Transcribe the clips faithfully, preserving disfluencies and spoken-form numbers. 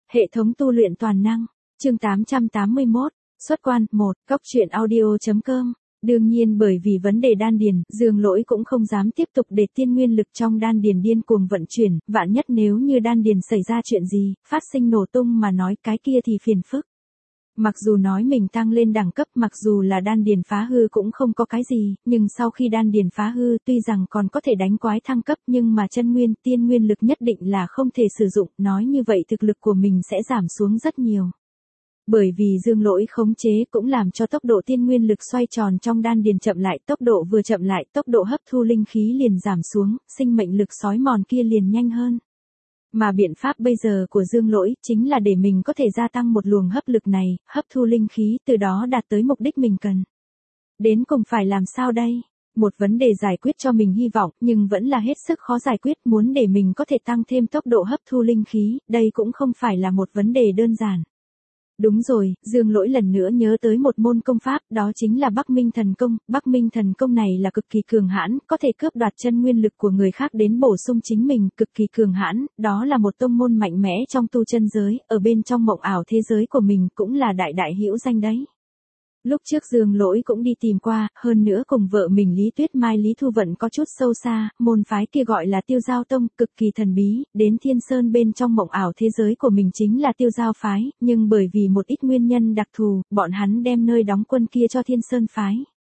Hệ thống tu luyện toàn năng, chương tám trăm tám mươi mốt, xuất quan, một, góc truyện audio.com. Đương nhiên bởi vì vấn đề đan điền, Dương Lỗi cũng không dám tiếp tục để tiên nguyên lực trong đan điền điên cuồng vận chuyển, vạn nhất nếu như đan điền xảy ra chuyện gì, phát sinh nổ tung mà nói cái kia thì phiền phức. Mặc dù nói mình tăng lên đẳng cấp, mặc dù là đan điền phá hư cũng không có cái gì, nhưng sau khi đan điền phá hư tuy rằng còn có thể đánh quái thăng cấp nhưng mà chân nguyên, tiên nguyên lực nhất định là không thể sử dụng, nói như vậy thực lực của mình sẽ giảm xuống rất nhiều. Bởi vì Dương Lỗi khống chế cũng làm cho tốc độ tiên nguyên lực xoay tròn trong đan điền chậm lại, tốc độ vừa chậm lại, tốc độ hấp thu linh khí liền giảm xuống, sinh mệnh lực sói mòn kia liền nhanh hơn. Mà biện pháp bây giờ của Dương Lỗi chính là để mình có thể gia tăng một luồng hấp lực này, hấp thu linh khí, từ đó đạt tới mục đích mình cần. Đến cùng phải làm sao đây? Một vấn đề giải quyết cho mình hy vọng, nhưng vẫn là hết sức khó giải quyết, muốn để mình có thể tăng thêm tốc độ hấp thu linh khí, đây cũng không phải là một vấn đề đơn giản. Đúng rồi, Dương Lỗi lần nữa nhớ tới một môn công pháp, đó chính là Bắc Minh Thần Công. Bắc Minh Thần Công này là cực kỳ cường hãn, có thể cướp đoạt chân nguyên lực của người khác đến bổ sung chính mình, cực kỳ cường hãn, đó là một tông môn mạnh mẽ trong tu chân giới, ở bên trong mộng ảo thế giới của mình cũng là đại đại hữu danh đấy. Lúc trước Dương Lỗi cũng đi tìm qua, hơn nữa cùng vợ mình Lý Tuyết Mai Lý Thu Vận có chút sâu xa, môn phái kia gọi là Tiêu Giao Tông, cực kỳ thần bí, đến Thiên Sơn bên trong mộng ảo thế giới của mình chính là Tiêu Giao phái, nhưng bởi vì một ít nguyên nhân đặc thù, bọn hắn đem nơi đóng quân kia cho Thiên Sơn phái.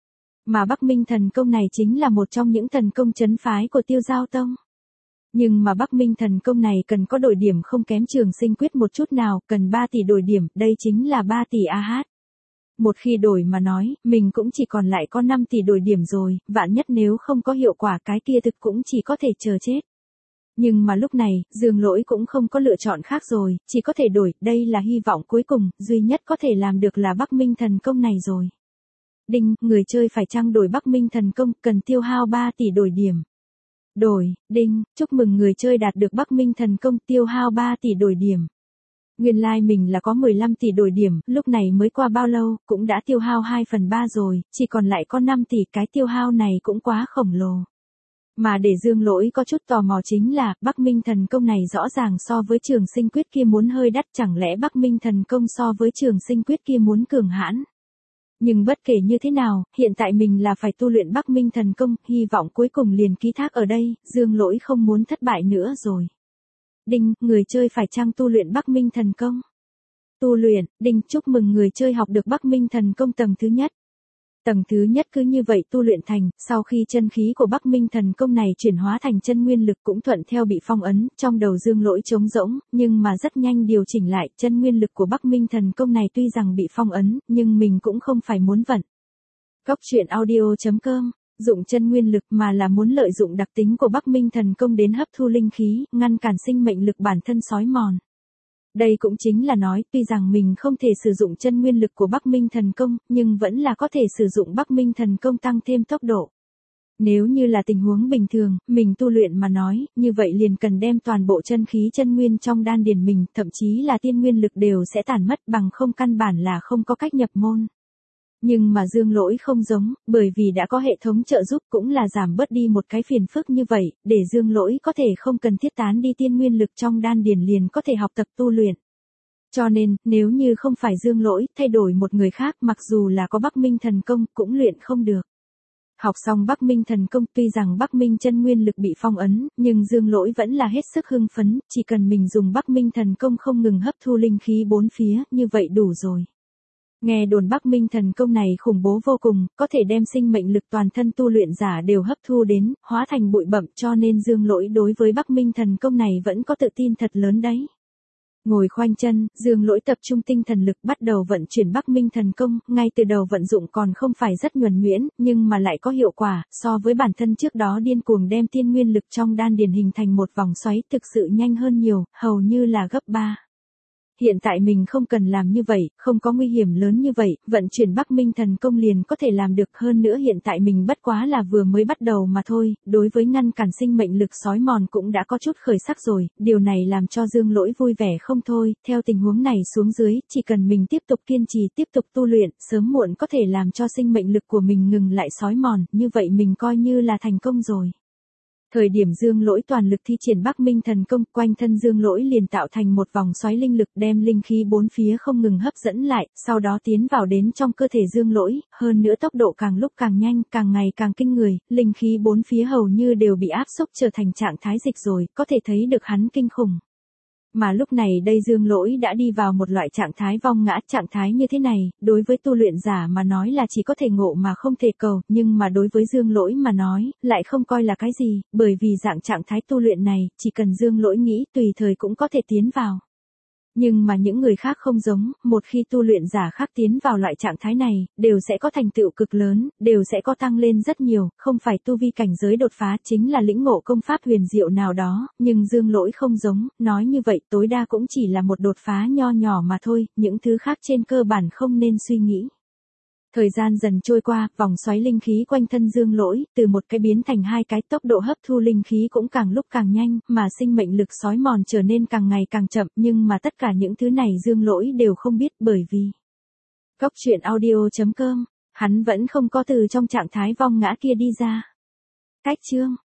Mà Bắc Minh Thần Công này chính là một trong những thần công trấn phái của Tiêu Giao Tông. Nhưng mà Bắc Minh Thần Công này cần có đổi điểm không kém Trường Sinh Quyết một chút nào, cần ba tỷ đổi điểm, đây chính là ba tỷ a hát. Một khi đổi mà nói, mình cũng chỉ còn lại có năm tỷ đổi điểm rồi, vạn nhất nếu không có hiệu quả cái kia thực cũng chỉ có thể chờ chết. Nhưng mà lúc này, Dương Lỗi cũng không có lựa chọn khác rồi, chỉ có thể đổi, đây là hy vọng cuối cùng, duy nhất có thể làm được là Bắc Minh Thần Công này rồi. Đinh, người chơi phải chăng đổi Bắc Minh Thần Công, cần tiêu hao ba tỷ đổi điểm. Đổi, đinh, chúc mừng người chơi đạt được Bắc Minh Thần Công, tiêu hao ba tỷ đổi điểm. Nguyên lai like mình là có mười lăm tỷ đổi điểm, lúc này mới qua bao lâu, cũng đã tiêu hao hai phần ba rồi, chỉ còn lại có năm tỷ, cái tiêu hao này cũng quá khổng lồ. Mà để Dương Lỗi có chút tò mò chính là, Bắc Minh Thần Công này rõ ràng so với Trường Sinh Quyết kia muốn hơi đắt, chẳng lẽ Bắc Minh Thần Công so với Trường Sinh Quyết kia muốn cường hãn. Nhưng bất kể như thế nào, hiện tại mình là phải tu luyện Bắc Minh Thần Công, hy vọng cuối cùng liền ký thác ở đây, Dương Lỗi không muốn thất bại nữa rồi. Đinh, người chơi phải chăng tu luyện Bắc Minh Thần Công? Tu luyện, đinh, chúc mừng người chơi học được Bắc Minh Thần Công tầng thứ nhất. Tầng thứ nhất cứ như vậy tu luyện thành, sau khi chân khí của Bắc Minh Thần Công này chuyển hóa thành chân nguyên lực cũng thuận theo bị phong ấn, trong đầu Dương Lỗi trống rỗng, nhưng mà rất nhanh điều chỉnh lại, chân nguyên lực của Bắc Minh Thần Công này tuy rằng bị phong ấn, nhưng mình cũng không phải muốn vận. Góc truyện audio.com dụng chân nguyên lực mà là muốn lợi dụng đặc tính của Bắc Minh Thần Công đến hấp thu linh khí, ngăn cản sinh mệnh lực bản thân sói mòn. Đây cũng chính là nói, tuy rằng mình không thể sử dụng chân nguyên lực của Bắc Minh Thần Công, nhưng vẫn là có thể sử dụng Bắc Minh Thần Công tăng thêm tốc độ. Nếu như là tình huống bình thường, mình tu luyện mà nói, như vậy liền cần đem toàn bộ chân khí chân nguyên trong đan điền mình, thậm chí là tiên nguyên lực đều sẽ tản mất, bằng không căn bản là không có cách nhập môn. Nhưng mà Dương Lỗi không giống, bởi vì đã có hệ thống trợ giúp cũng là giảm bớt đi một cái phiền phức như vậy, để Dương Lỗi có thể không cần thiết tán đi tiên nguyên lực trong đan điền liền có thể học tập tu luyện. Cho nên, nếu như không phải Dương Lỗi, thay đổi một người khác mặc dù là có Bắc Minh Thần Công cũng luyện không được. Học xong Bắc Minh Thần Công, tuy rằng Bắc Minh chân nguyên lực bị phong ấn, nhưng Dương Lỗi vẫn là hết sức hưng phấn, chỉ cần mình dùng Bắc Minh Thần Công không ngừng hấp thu linh khí bốn phía, như vậy đủ rồi. Nghe đồn Bắc Minh Thần Công này khủng bố vô cùng, có thể đem sinh mệnh lực toàn thân tu luyện giả đều hấp thu đến, hóa thành bụi bặm, cho nên Dương Lỗi đối với Bắc Minh Thần Công này vẫn có tự tin thật lớn đấy. Ngồi khoanh chân, Dương Lỗi tập trung tinh thần lực bắt đầu vận chuyển Bắc Minh Thần Công, ngay từ đầu vận dụng còn không phải rất nhuần nhuyễn, nhưng mà lại có hiệu quả, so với bản thân trước đó điên cuồng đem tiên nguyên lực trong đan điền hình thành một vòng xoáy thực sự nhanh hơn nhiều, hầu như là gấp ba. Hiện tại mình không cần làm như vậy, không có nguy hiểm lớn như vậy, vận chuyển Bắc Minh Thần Công liền có thể làm được, hơn nữa hiện tại mình bất quá là vừa mới bắt đầu mà thôi, đối với ngăn cản sinh mệnh lực sói mòn cũng đã có chút khởi sắc rồi, điều này làm cho Dương Lỗi vui vẻ không thôi, theo tình huống này xuống dưới, chỉ cần mình tiếp tục kiên trì tiếp tục tu luyện, sớm muộn có thể làm cho sinh mệnh lực của mình ngừng lại sói mòn, như vậy mình coi như là thành công rồi. Thời điểm Dương Lỗi toàn lực thi triển Bắc Minh thần công, quanh thân Dương Lỗi liền tạo thành một vòng xoáy linh lực đem linh khí bốn phía không ngừng hấp dẫn lại, sau đó tiến vào đến trong cơ thể Dương Lỗi, hơn nữa tốc độ càng lúc càng nhanh, càng ngày càng kinh người, linh khí bốn phía hầu như đều bị áp xúc trở thành trạng thái dịch rồi, có thể thấy được hắn kinh khủng. Mà lúc này đây Dương Lỗi đã đi vào một loại trạng thái vong ngã, trạng thái như thế này, đối với tu luyện giả mà nói là chỉ có thể ngộ mà không thể cầu, nhưng mà đối với Dương Lỗi mà nói, lại không coi là cái gì, bởi vì dạng trạng thái tu luyện này, chỉ cần Dương Lỗi nghĩ tùy thời cũng có thể tiến vào. Nhưng mà những người khác không giống, một khi tu luyện giả khác tiến vào loại trạng thái này, đều sẽ có thành tựu cực lớn, đều sẽ có tăng lên rất nhiều, không phải tu vi cảnh giới đột phá chính là lĩnh ngộ công pháp huyền diệu nào đó, nhưng Dương Lỗi không giống, nói như vậy tối đa cũng chỉ là một đột phá nho nhỏ mà thôi, những thứ khác trên cơ bản không nên suy nghĩ. Thời gian dần trôi qua, vòng xoáy linh khí quanh thân Dương Lỗi, từ một cái biến thành hai cái, tốc độ hấp thu linh khí cũng càng lúc càng nhanh, mà sinh mệnh lực sói mòn trở nên càng ngày càng chậm, nhưng mà tất cả những thứ này Dương Lỗi đều không biết bởi vì Cốc truyện audio chấm com, hắn vẫn không có từ trong trạng thái vong ngã kia đi ra. Cách chương